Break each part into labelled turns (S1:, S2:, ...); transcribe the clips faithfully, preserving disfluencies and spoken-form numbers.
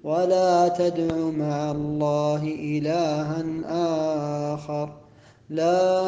S1: ولا تدع مع الله إلها آخر لا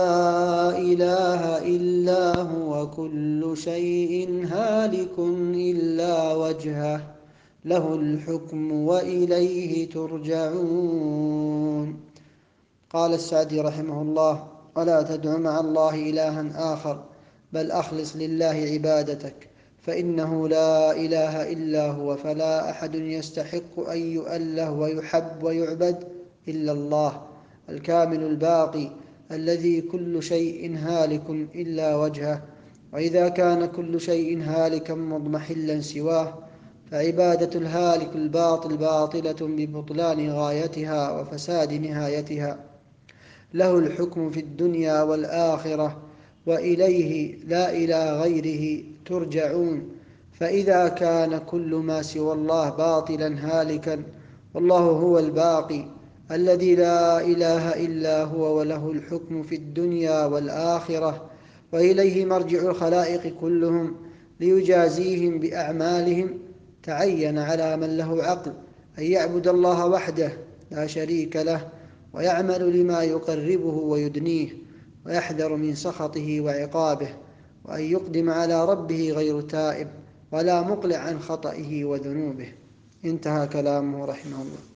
S1: إله إلا هو كل شيء هالك إلا وجهه له الحكم وإليه ترجعون. قال السعدي رحمه الله: ولا تدع مع الله إلها آخر، بل أخلص لله عبادتك، فإنه لا إله إلا هو، فلا أحد يستحق أن يؤله ويحب ويعبد إلا الله الكامل الباقي الذي كل شيء هالك إلا وجهه. وإذا كان كل شيء هالكا مضمحلا سواه، فعبادة الهالك الباطل باطلة ببطلان غايتها وفساد نهايتها. له الحكم في الدنيا والآخرة، وإليه لا إلى غيره ترجعون. فإذا كان كل ما سوى الله باطلا هالكا، والله هو الباقي الذي لا إله إلا هو، وله الحكم في الدنيا والآخرة، وإليه مرجع الخلائق كلهم ليجازيهم بأعمالهم، تعين على من له عقل أن يعبد الله وحده لا شريك له، ويعمل لما يقربه ويدنيه، ويحذر من سخطه وعقابه، وأن يقدم على ربه غير تائب ولا مقلع عن خطئه وذنوبه. انتهى كلامه رحمه الله.